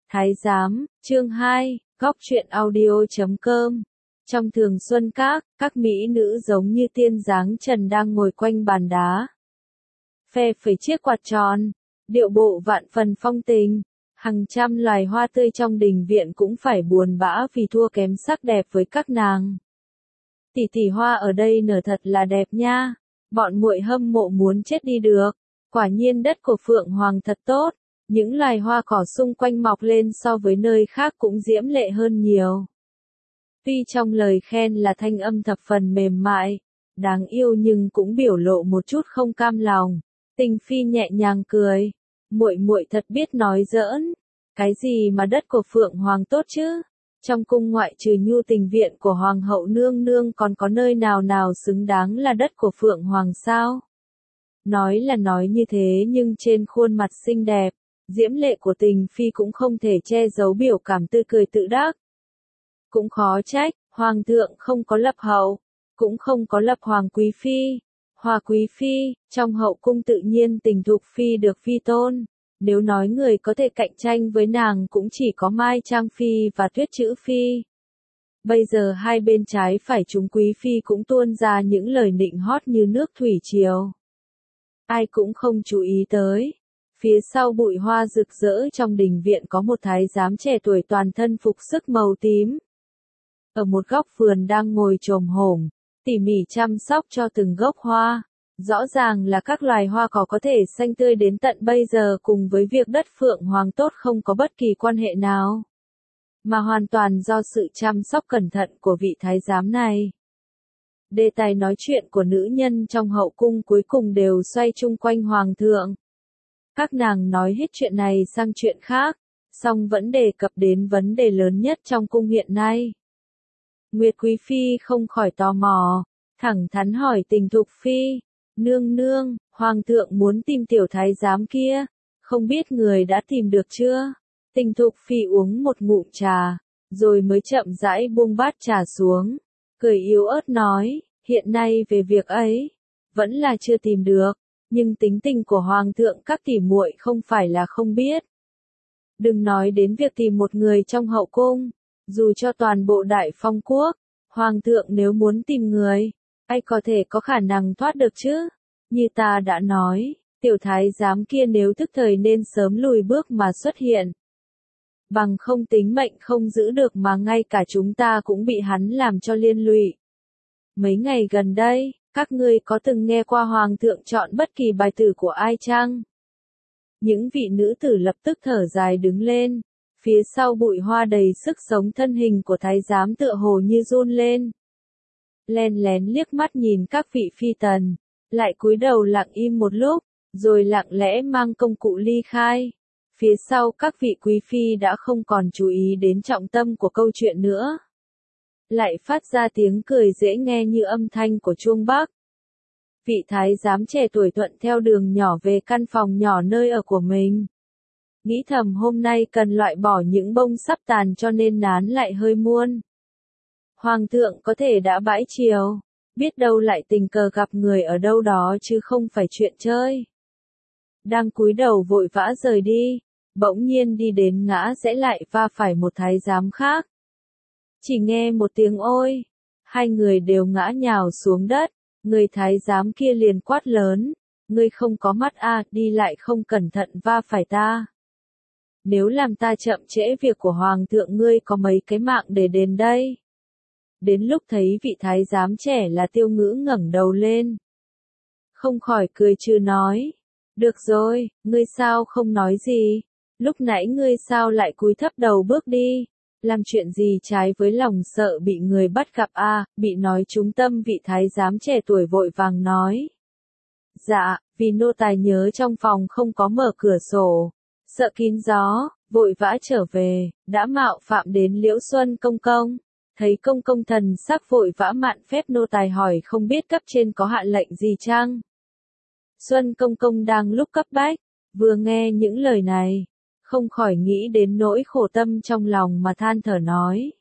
Thái giám, chương 2, góc truyện audio.com. Trong Thường Xuân các mỹ nữ giống như tiên dáng trần đang ngồi quanh bàn đá. Phe phẩy chiếc quạt tròn, điệu bộ vạn phần phong tình. Hàng trăm loài hoa tươi trong đình viện cũng phải buồn bã vì thua kém sắc đẹp với các nàng. Tỷ tỷ hoa ở đây nở thật là đẹp nha. Bọn muội hâm mộ muốn chết đi được. Quả nhiên đất của Phượng Hoàng thật tốt. Những loài hoa cỏ xung quanh mọc lên so với nơi khác cũng diễm lệ hơn nhiều. Tuy trong lời khen là thanh âm thập phần mềm mại, đáng yêu nhưng cũng biểu lộ một chút không cam lòng. Tình Phi nhẹ nhàng cười, muội muội thật biết nói giỡn. Cái gì mà đất của Phượng Hoàng tốt chứ? Trong cung ngoại trừ Nhu Tình viện của Hoàng hậu nương nương còn có nơi nào nào xứng đáng là đất của Phượng Hoàng sao? Nói là nói như thế nhưng trên khuôn mặt xinh đẹp, diễm lệ của Tình Phi cũng không thể che giấu biểu cảm tươi cười tự đắc. Cũng khó trách, Hoàng thượng không có lập hậu, cũng không có lập Hoàng quý phi. Hoa quý phi, trong hậu cung tự nhiên Tình Thục phi được phi tôn. Nếu nói người có thể cạnh tranh với nàng cũng chỉ có Mai Trang phi và Tuyết Chữ phi. Bây giờ hai bên trái phải chúng quý phi cũng tuôn ra những lời nịnh hót như nước thủy triều. Ai cũng không chú ý tới. Phía sau bụi hoa rực rỡ trong đình viện có một thái giám trẻ tuổi toàn thân phục sức màu tím. Ở một góc vườn đang ngồi chồm hổm, tỉ mỉ chăm sóc cho từng gốc hoa. Rõ ràng là các loài hoa cỏ có thể xanh tươi đến tận bây giờ cùng với việc đất Phượng Hoàng tốt không có bất kỳ quan hệ nào. Mà hoàn toàn do sự chăm sóc cẩn thận của vị thái giám này. Đề tài nói chuyện của nữ nhân trong hậu cung cuối cùng đều xoay chung quanh Hoàng thượng. Các nàng nói hết chuyện này sang chuyện khác, song vẫn đề cập đến vấn đề lớn nhất trong cung hiện nay. Nguyệt Quý Phi không khỏi tò mò, thẳng thắn hỏi Tình Thục Phi, nương nương, Hoàng thượng muốn tìm tiểu thái giám kia, không biết người đã tìm được chưa? Tình Thục Phi uống một ngụm trà, rồi mới chậm rãi buông bát trà xuống, cười yếu ớt nói, hiện nay về việc ấy, vẫn là chưa tìm được. Nhưng tính tình của Hoàng thượng các tỷ muội không phải là không biết. Đừng nói đến việc tìm một người trong hậu cung, dù cho toàn bộ Đại Phong quốc, Hoàng thượng nếu muốn tìm người, ai có thể có khả năng thoát được chứ? Như ta đã nói, tiểu thái giám kia nếu thức thời nên sớm lùi bước mà xuất hiện. Bằng không tính mệnh không giữ được mà ngay cả chúng ta cũng bị hắn làm cho liên lụy. Mấy ngày gần đây, các ngươi có từng nghe qua Hoàng thượng chọn bất kỳ bài tử của ai chăng? Những vị nữ tử lập tức thở dài đứng lên, phía sau bụi hoa đầy sức sống thân hình của thái giám tựa hồ như run lên. Len lén liếc mắt nhìn các vị phi tần, lại cúi đầu lặng im một lúc, rồi lặng lẽ mang công cụ ly khai. Phía sau các vị quý phi đã không còn chú ý đến trọng tâm của câu chuyện nữa. Lại phát ra tiếng cười dễ nghe như âm thanh của chuông bắc. Vị thái giám trẻ tuổi thuận theo đường nhỏ về căn phòng nhỏ nơi ở của mình. Nghĩ thầm hôm nay cần loại bỏ những bông sắp tàn cho nên nán lại hơi muôn. Hoàng thượng có thể đã bãi chiều, biết đâu lại tình cờ gặp người ở đâu đó chứ không phải chuyện chơi. Đang cúi đầu vội vã rời đi, bỗng nhiên đi đến ngã rẽ lại va phải một thái giám khác. Chỉ nghe một tiếng ôi, hai người đều ngã nhào xuống đất, người thái giám kia liền quát lớn, ngươi không có mắt à, đi lại không cẩn thận va phải ta. Nếu làm ta chậm trễ việc của Hoàng thượng ngươi có mấy cái mạng để đền đây. Đến lúc thấy vị thái giám trẻ là Tiêu Ngữ ngẩng đầu lên. Không khỏi cười trừ nói, được rồi, ngươi sao không nói gì, lúc nãy ngươi sao lại cúi thấp đầu bước đi. Làm chuyện gì trái với lòng sợ bị người bắt gặp à, bị nói trúng tâm vị thái giám trẻ tuổi vội vàng nói. Dạ, vì nô tài nhớ trong phòng không có mở cửa sổ, sợ kín gió, vội vã trở về, đã mạo phạm đến Liễu Xuân công công. Thấy công công thần sắc vội vã mạn phép nô tài hỏi không biết cấp trên có hạ lệnh gì chăng? Xuân công công đang lúc cấp bách, vừa nghe những lời này. Không khỏi nghĩ đến nỗi khổ tâm trong lòng mà than thở nói.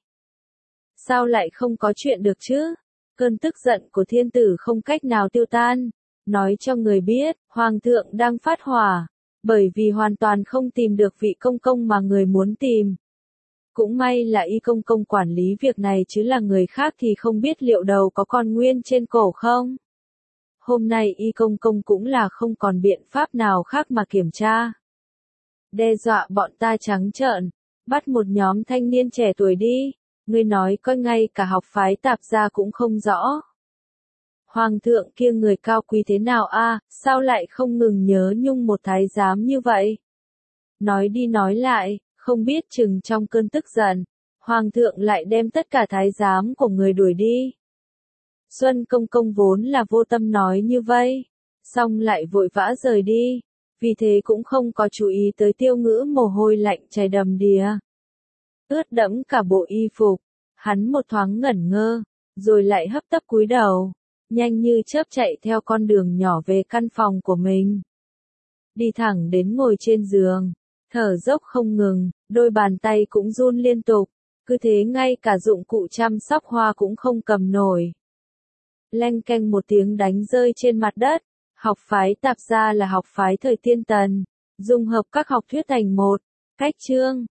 Sao lại không có chuyện được chứ? Cơn tức giận của thiên tử không cách nào tiêu tan. Nói cho người biết, Hoàng thượng đang phát hỏa. Bởi vì hoàn toàn không tìm được vị công công mà người muốn tìm. Cũng may là y công công quản lý việc này chứ là người khác thì không biết liệu đầu có còn nguyên trên cổ không. Hôm nay y công công cũng là không còn biện pháp nào khác mà kiểm tra. Đe dọa bọn ta trắng trợn, bắt một nhóm thanh niên trẻ tuổi đi, ngươi nói coi ngay cả học phái tạp gia cũng không rõ. Hoàng thượng kia người cao quý thế nào a, sao lại không ngừng nhớ nhung một thái giám như vậy? Nói đi nói lại, không biết chừng trong cơn tức giận, Hoàng thượng lại đem tất cả thái giám của người đuổi đi. Xuân công công vốn là vô tâm nói như vậy, xong lại vội vã rời đi, vì thế cũng không có chú ý tới Tiêu Ngữ mồ hôi lạnh chảy đầm đìa. Ướt đẫm cả bộ y phục, hắn một thoáng ngẩn ngơ, rồi lại hấp tấp cúi đầu, nhanh như chớp chạy theo con đường nhỏ về căn phòng của mình. Đi thẳng đến ngồi trên giường, thở dốc không ngừng, đôi bàn tay cũng run liên tục, cứ thế ngay cả dụng cụ chăm sóc hoa cũng không cầm nổi. Leng keng một tiếng đánh rơi trên mặt đất, học phái tạp gia là học phái thời Tiên Tần, dung hợp các học thuyết thành một, cách chương.